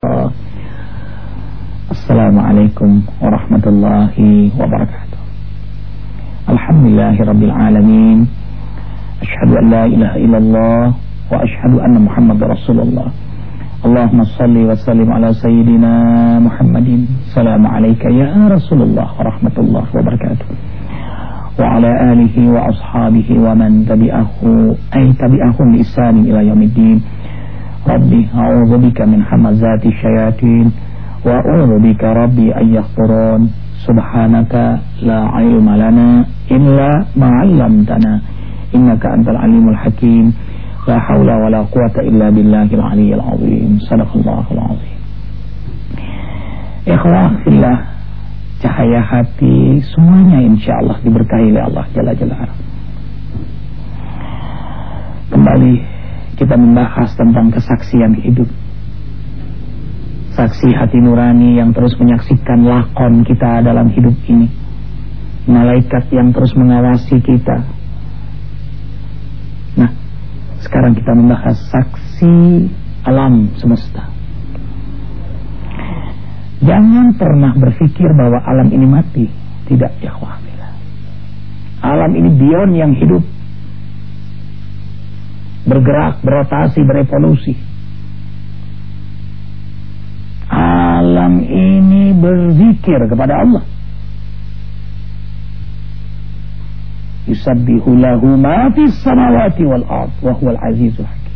Assalamualaikum warahmatullahi wabarakatuh. Alhamdulillahirabbil alamin. Asyhadu an la ilaha illallah wa asyhadu anna Muhammadar Rasulullah. Allahumma shalli wa sallim ala sayyidina Muhammadin. Assalamu alayka ya Rasulullah wa rahmatullahi wabarakatuh. Wa ala alihi wa ashabihi wa man tabi'ahum bi ihsan ila yaumiddin. Rabbi a'udzu bika min hamazati syayatin wa a'udzu bika rabbi an yahdurun. Subhanaka la ilma lana illa ma 'allamtana innaka antal alimul hakim. La haula wala quwata illa billahil aliyyil azim. Shadaqallahul azim. Ikhwah fillah, cahaya hati semuanya insyaallah diberkahi oleh Allah Jalla Jalaluhu. Kembali kita membahas tentang kesaksian hidup. Saksi hati nurani yang terus menyaksikan lakon kita dalam hidup ini. Malaikat yang terus mengawasi kita. Nah, sekarang kita membahas saksi alam semesta. Jangan pernah berpikir bahwa alam ini mati. Tidak, ya ikhwah. Alam ini beyond yang hidup. Bergerak, berotasi, berevolusi. Alam ini berzikir kepada Allah. Yusabbihu lahu ma fis samawati wal ard wa huwal azizul hakim.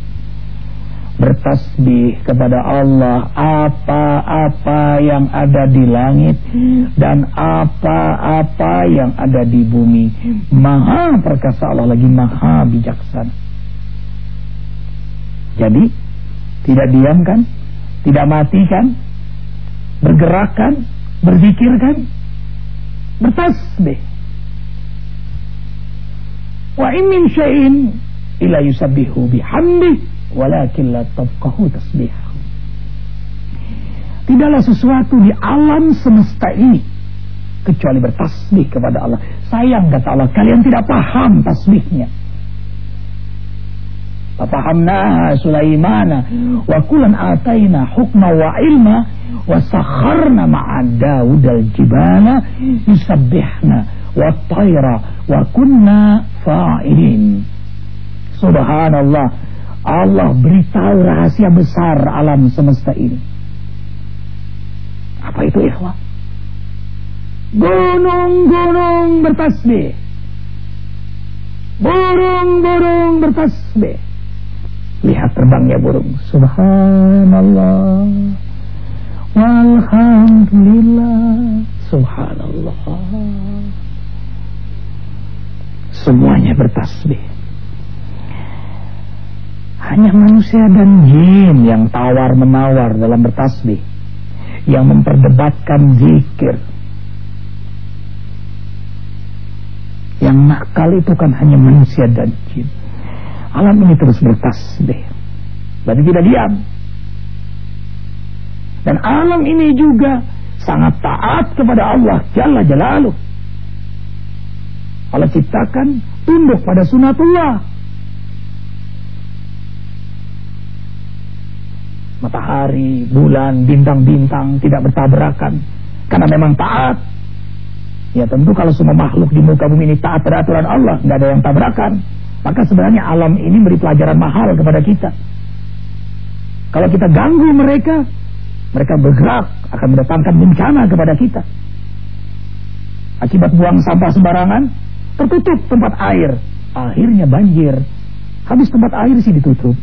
Bertasbih kepada Allah apa-apa yang ada di langit dan apa-apa yang ada di bumi. Maha perkasa Allah lagi maha bijaksana. Jadi tidak diam kan, tidak mati kan, bergerak kan, berzikir kan, bertasbih. Wa in min syai'in illa yusabbihu bihamdih walakin la tafqahu tasbihahu. Tidaklah sesuatu di alam semesta ini kecuali bertasbih kepada Allah. Sayang kata Allah, kalian tidak paham tasbihnya. Fahamna Sulaimana wa kullan ataina hukma wa ilma wa sakharna ma'a Daud al-jibala yusabbihna wa tayra wa kunna fa'ilin. Subhanallah, Allah beritahu rahasia besar alam semesta ini. Apa itu ikhwah? Gunung-gunung bertasbih, burung-burung bertasbih. Lihat terbangnya burung. Subhanallah walhamdulillah. Subhanallah. Semuanya bertasbih. Hanya manusia dan jin yang tawar-menawar dalam bertasbih, yang memperdebatkan zikir. Yang nakal itu kan hanya manusia dan jin. Alam ini terus bertasbih, berarti tidak diam. Dan alam ini juga sangat taat kepada Allah Jalla Jalaluhu. Allah ciptakan tunduk pada sunatullah. Matahari, bulan, bintang-bintang tidak bertabrakan karena memang taat. Ya tentu kalau semua makhluk di muka bumi ini taat pada aturan Allah, nggak ada yang tabrakan. Maka sebenarnya alam ini beri pelajaran mahal kepada kita. Kalau kita ganggu mereka, mereka bergerak akan mendatangkan bencana kepada kita. Akibat buang sampah sembarangan, tertutup tempat air, akhirnya banjir. Habis tempat air sih ditutup.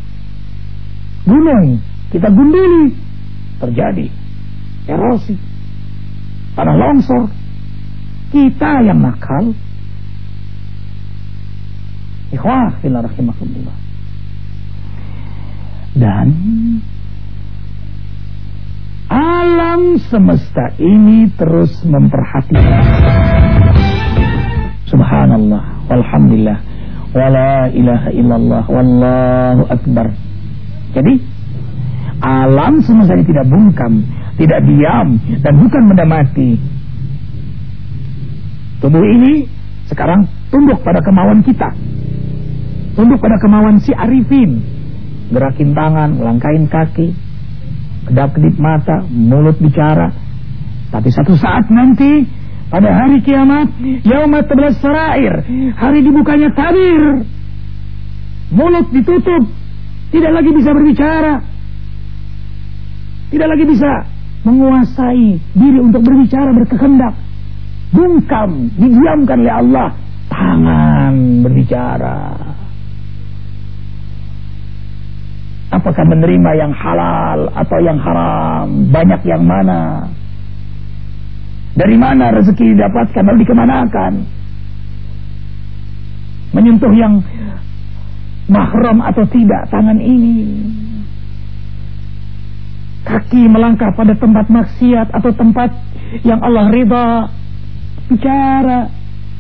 Gunung kita gunduli, terjadi erosi, tanah longsor. Kita yang nakal. Ikhwah fillah rahimakumullah. Dan alam semesta ini terus memperhatikan. Subhanallah walhamdulillah wala ilaha illallah wallahu akbar. Jadi alam semesta ini tidak bungkam, tidak diam, dan bukan benda mati. Tubuh ini sekarang tunduk pada kemauan kita, tunduk pada kemauan si arifin. Gerakin tangan, langkain kaki. kedap-kedip mata, mulut bicara. Tapi satu saat nanti pada hari kiamat, yauma tablas sarair, hari dibukanya tabir, mulut ditutup, tidak lagi bisa berbicara, tidak lagi bisa menguasai diri untuk berbicara, berkehendak. Bungkam, didiamkan oleh Allah. Tangan berbicara. Apakah menerima yang halal atau yang haram? Banyak yang mana? Dari mana rezeki didapatkan lalu dikemanakan? Menyentuh yang mahram atau tidak tangan ini? Kaki melangkah pada tempat maksiat atau tempat yang Allah ridha? Bicara.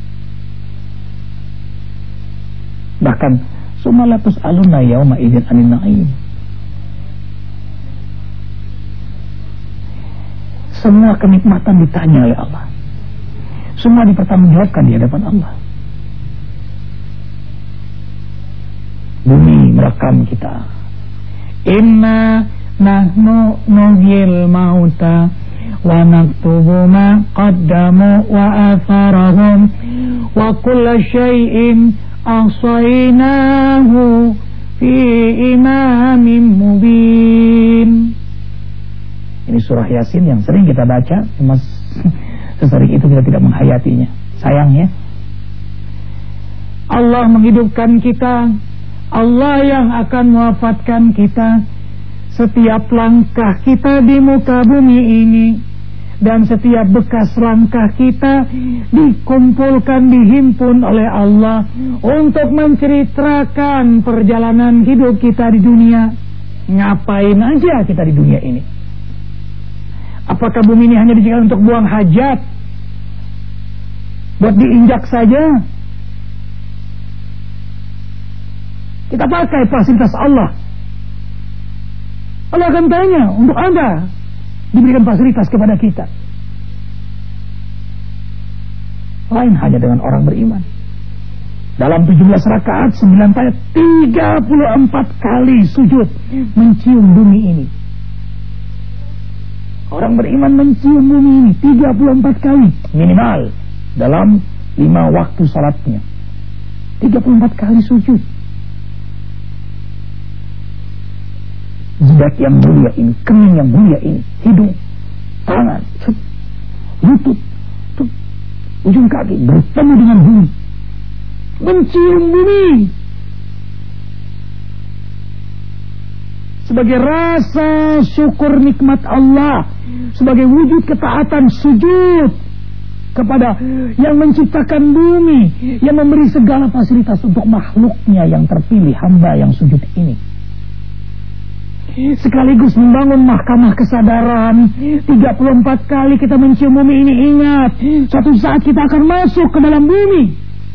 Bahkan sumalatus aluna yauma idzin anin na'im. Semua kenikmatan ditanya oleh Allah. Semua dipertanggungjawabkan di hadapan Allah. Bumi merekam kita. Inna nahnu nuhyil mauta wa naktubu ma qaddamu wa atharahum wa kulla syai'in ahsaynahu fi imamin mubin. Ini surah Yasin yang sering kita baca, cuma sesering itu kita tidak menghayatinya. Sayangnya Allah menghidupkan kita, Allah yang akan mewafatkan kita. Setiap langkah kita di muka bumi ini dan setiap bekas langkah kita dikumpulkan, dihimpun oleh Allah untuk menceritakan perjalanan hidup kita di dunia. Ngapain aja kita di dunia ini? Apakah bumi ini hanya dijadikan untuk buang hajat, buat diinjak saja? Kita pakai fasilitas Allah. Allah akan tanya, untuk Anda diberikan fasilitas kepada kita. Lain hanya dengan orang beriman. Dalam 17 rakaat 9 ayat 34 kali sujud mencium bumi ini. Orang beriman mencium bumi ini 34 kali minimal dalam 5 waktu salatnya. 34 kali sujud. Jidat yang mulia ini, kening yang mulia ini, hidung, tangan, lutut, ujung kaki bertemu dengan bumi, mencium bumi sebagai rasa syukur nikmat Allah, sebagai wujud ketaatan sujud kepada yang menciptakan bumi, yang memberi segala fasilitas untuk makhluknya yang terpilih, hamba yang sujud ini. Sekaligus membangun mahkamah kesadaran. 34 kali kita mencium bumi ini. Ingat, suatu saat kita akan masuk ke dalam bumi.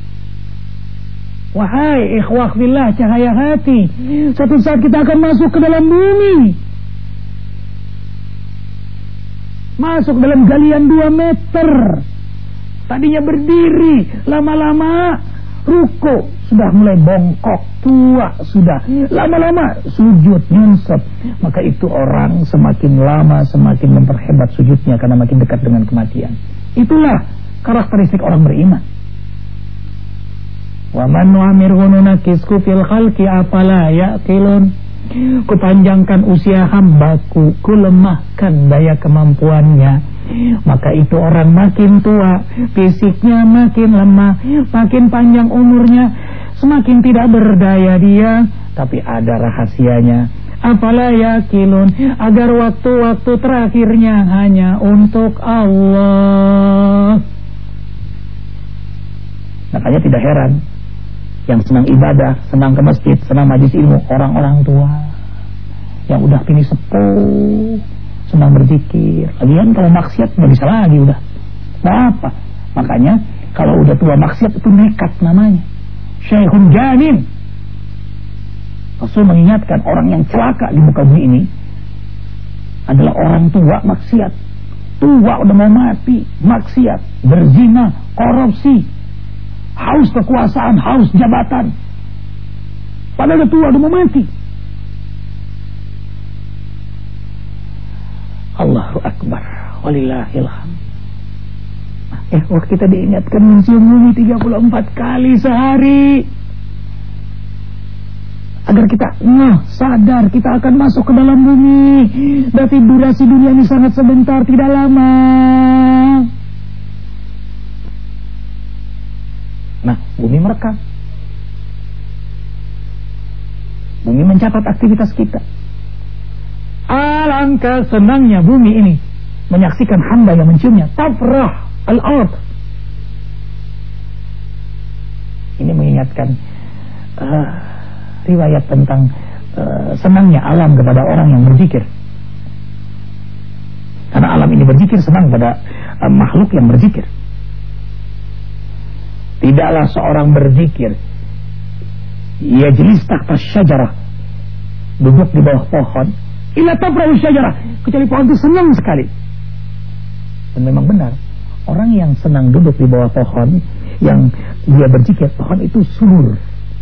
Wahai ikhwah fillah, cahaya hati, suatu saat kita akan masuk ke dalam bumi. Masuk dalam galian 2 meter. Tadinya berdiri, lama-lama ruku, sudah mulai bongkok, tua sudah, lama-lama sujud, nyunsep. Maka itu orang semakin lama semakin memperhebat sujudnya karena makin dekat dengan kematian. Itulah karakteristik orang beriman. Wa man nu'amirhu nunakisku fil khalqi afala yaqilun. Kupanjangkan usia hambaku, kulemahkan daya kemampuannya, maka itu orang makin tua, fisiknya makin lemah, makin panjang umurnya, semakin tidak berdaya dia. Tapi ada rahasianya. Afala yaqilun, agar waktu-waktu terakhirnya hanya untuk Allah. Makanya tidak heran yang senang ibadah, senang ke masjid, senang majlis ilmu, orang-orang tua yang udah kini sepuh, senang berzikir. Lagian kalau maksiat nggak bisa lagi udah. Nah apa? Makanya kalau udah tua maksiat itu nekat namanya. Syekhun janin. Rasul mengingatkan orang yang celaka di muka bumi ini adalah orang tua maksiat. Tua udah mau mati, maksiat, berzina, korupsi, haus kekuasaan, haus jabatan. Padahal udah tua, udah mau mati. Allahu Akbar, walillahil hamd. Waktu kita diingatkan mencium bumi 34 kali sehari, agar kita sadar kita akan masuk ke dalam bumi. Tapi durasi dunia ini sangat sebentar, tidak lama. Nah, bumi merekam, bumi mencatat aktivitas kita. Alangkah senangnya bumi ini menyaksikan hamba yang menciumnya. Tafrah al-ard. Ini mengingatkan riwayat tentang senangnya alam kepada orang yang berzikir. Karena alam ini berzikir, senang pada makhluk yang berzikir. Tidaklah seorang berzikir yajlis tahta syajarah, duduk di bawah pohon, illa tafrahu syajarah, kecuali pohon itu senang sekali. Dan memang benar, orang yang senang duduk di bawah pohon, yang dia berzikir, pohon itu subur,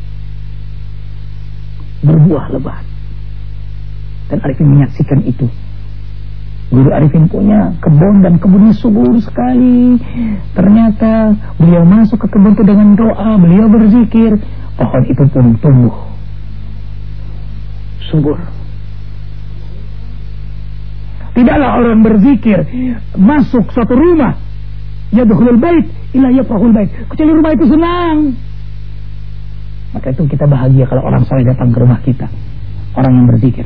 berbuah lebat. Dan Arifin menyaksikan itu. Guru Arifin punya kebun, dan kebunnya subur sekali. Ternyata beliau masuk ke kebun itu dengan doa, beliau berzikir, pohon itu pun tumbuh subur. Tidaklah orang berzikir masuk suatu rumah, yadkhulul bait ila yafrahul bait, kecuali rumah itu senang. Maka itu kita bahagia kalau orang soleh datang ke rumah kita, orang yang berzikir.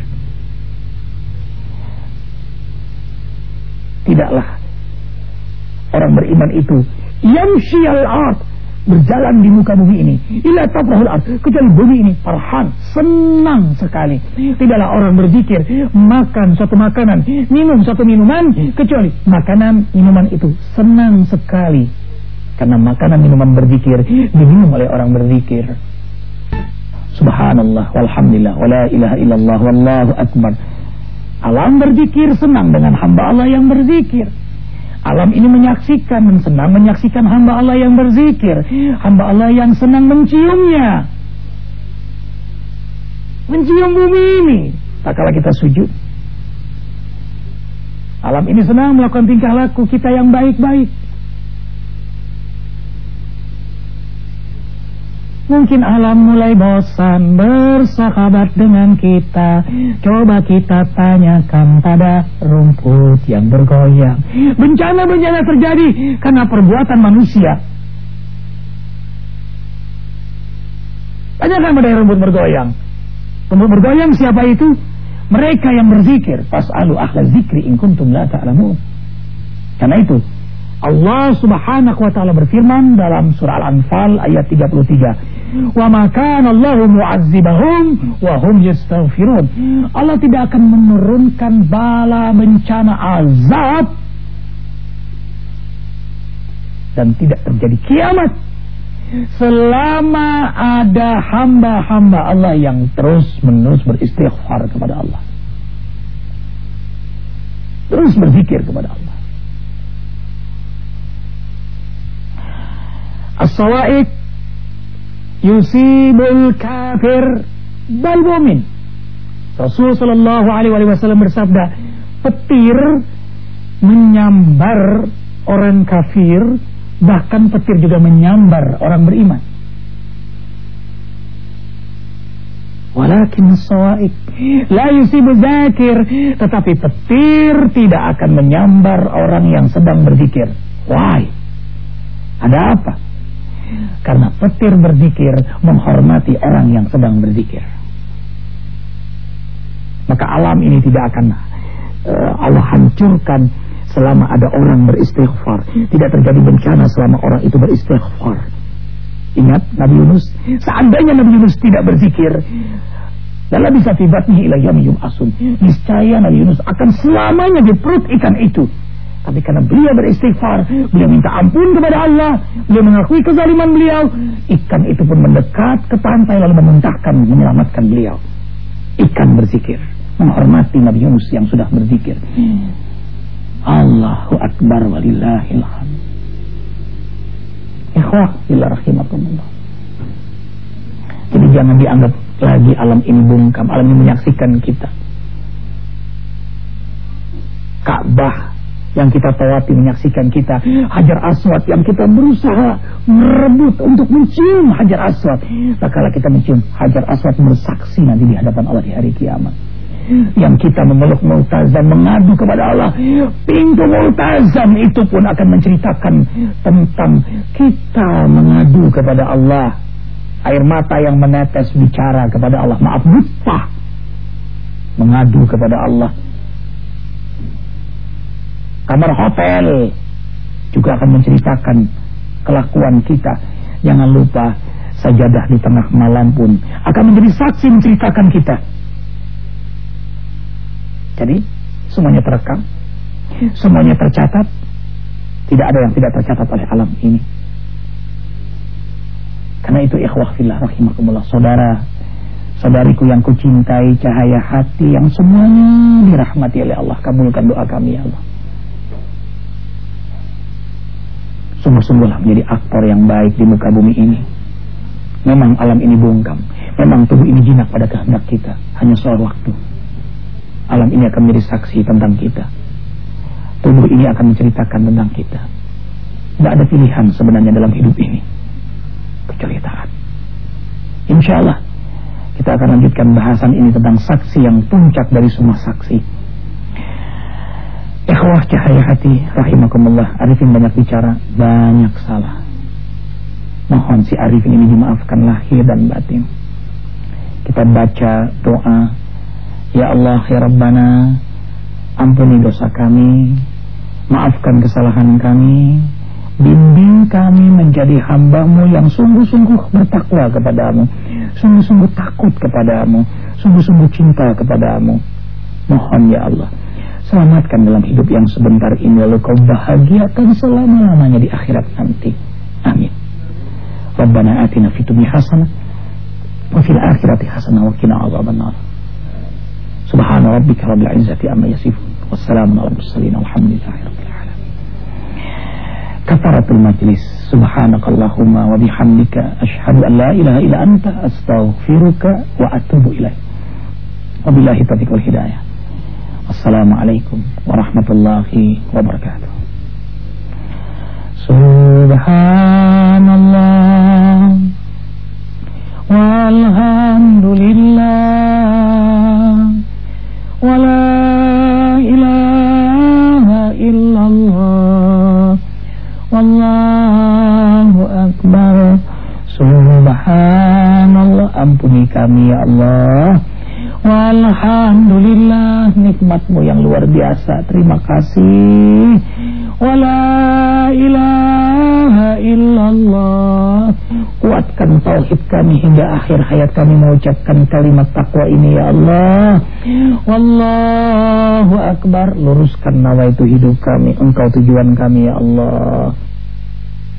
Tidaklah orang beriman itu yamshi al-ard, berjalan di muka bumi ini, ila tafrahul ard, kecuali bumi ini farhan, senang sekali. Tidaklah orang berzikir makan suatu makanan, minum suatu minuman, kecuali makanan minuman itu senang sekali. Karena makanan minuman berzikir diminum oleh orang berzikir. Subhanallah walhamdulillah wala ilaha illallah wallahu akbar. Alam berzikir senang dengan hamba Allah yang berzikir. Alam ini menyaksikan dan senang menyaksikan hamba Allah yang berzikir, hamba Allah yang senang menciumnya, mencium bumi ini tak kala kita sujud. Alam ini senang melakukan tingkah laku kita yang baik-baik. Mungkin alam mulai bosan bersahabat dengan kita. Coba kita tanyakan pada rumput yang bergoyang. Bencana-bencana terjadi karena perbuatan manusia. Tanyakan pada rumput bergoyang. Rumput bergoyang siapa itu? Mereka yang berzikir. Fas'alu ahla zikri in kuntum la ta'lamun. Karena itu Allah subhanahu wa ta'ala berfirman dalam surah Al-Anfal ayat 33, wa ma kana Allahu mu'azzibahum wa hum yastaghfirun. Allah tidak akan menurunkan bala bencana azab dan tidak terjadi kiamat selama ada hamba-hamba Allah yang terus-menerus beristighfar kepada Allah, terus berzikir kepada Allah. As-sawa'iq yusibul kafir bal mu'min. Rasul sallallahu alaihi wasallam bersabda, petir menyambar orang kafir, bahkan petir juga menyambar orang beriman. Walakin as-sawa'iq la yusibu zakir, tetapi petir tidak akan menyambar orang yang sedang berzikir. Why? Ada apa? Karena petir berzikir menghormati orang yang sedang berzikir. Maka alam ini tidak akan Allah hancurkan selama ada orang beristighfar. Tidak terjadi bencana selama orang itu beristighfar. Ingat Nabi Yunus, seandainya Nabi Yunus tidak berzikir, dalam bisa tibatnya ila yaumi yub'atsun, niscaya Nabi Yunus akan selamanya di perut ikan itu. Tapi karena beliau beristighfar, beliau minta ampun kepada Allah, beliau mengakui kezaliman beliau, ikan itu pun mendekat ke pantai lalu memuntahkan, menyelamatkan beliau. Ikan berzikir, menghormati Nabi Yunus yang sudah berzikir. Allahu Akbar walillahil hamd. Ikhwah fillah rahimakumullah. Jadi jangan dianggap lagi alam ini bungkam, alam ini menyaksikan kita. Ka'bah yang kita tawati menyaksikan kita, Hajar Aswad yang kita berusaha merebut untuk mencium Hajar Aswad. Tak kala kita mencium Hajar Aswad bersaksi nanti di hadapan Allah di hari kiamat. Yang kita memeluk Multazam, mengadu kepada Allah, pintu Multazam itu pun akan menceritakan tentang kita mengadu kepada Allah. Air mata yang menetes bicara kepada Allah, maaf, lupa mengadu kepada Allah. Kamar hotel juga akan menceritakan kelakuan kita. Jangan lupa sajadah di tengah malam pun akan menjadi saksi menceritakan kita. Jadi semuanya terekam, semuanya tercatat. Tidak ada yang tidak tercatat oleh alam ini. Karena itu ikhwah fillah rahimakumullah, saudara-saudariku yang kucintai, cahaya hati yang semuanya dirahmati oleh Allah, kabulkan doa kami ya Allah. Sungguh-sungguhlah menjadi aktor yang baik di muka bumi ini. Memang alam ini bungkam, memang tubuh ini jinak pada kehendak kita, hanya soal waktu. Alam ini akan menjadi saksi tentang kita. Tubuh ini akan menceritakan tentang kita. Tidak ada pilihan sebenarnya dalam hidup ini kecuali taat. InsyaAllah kita akan lanjutkan bahasan ini tentang saksi yang puncak dari semua saksi. Ikhwah cahaya hati rahimakumullah, Arifin banyak bicara, banyak salah. Mohon si Arifin ini dimaafkan lahir dan batin. Kita baca doa, ya Allah ya Rabbana, ampuni dosa kami, maafkan kesalahan kami, bimbing kami menjadi hamba-Mu yang sungguh-sungguh bertakwa kepadamu, sungguh-sungguh takut kepadamu, sungguh-sungguh cinta kepadamu. Mohon ya Allah, selamatkan dalam hidup yang sebentar ini, lalu Kau bahagiakan selama-lamanya di akhirat nanti. Amin. Rabbana atina fid dunya hasanah wa fil akhirati hasanah wa qina adzabannar. Subhana rabbika rabbil izzati amma yasifun, wassalamun alal mursalin, walhamdulillahi rabbil alamin. Kafaratul majlis. Subhanakallahumma wa bihamdika asyhadu an la ilaha illa anta astaghfiruka wa atubu ilaik. Wabillahi taufiq wal hidayah. Assalamualaikum warahmatullahi wabarakatuh. Subhanallah walhamdulillah wala ilaha illallah wallahu akbar. Subhanallah, ampuni kami ya Allah. Walhamdulillah, nikmat-Mu yang luar biasa, terima kasih. Wala ilaha illallah, kuatkan tauhid kami hingga akhir hayat kami mengucapkan kalimat takwa ini ya Allah. Wallahu akbar, luruskan nawaitu hidup kami, Engkau tujuan kami ya Allah.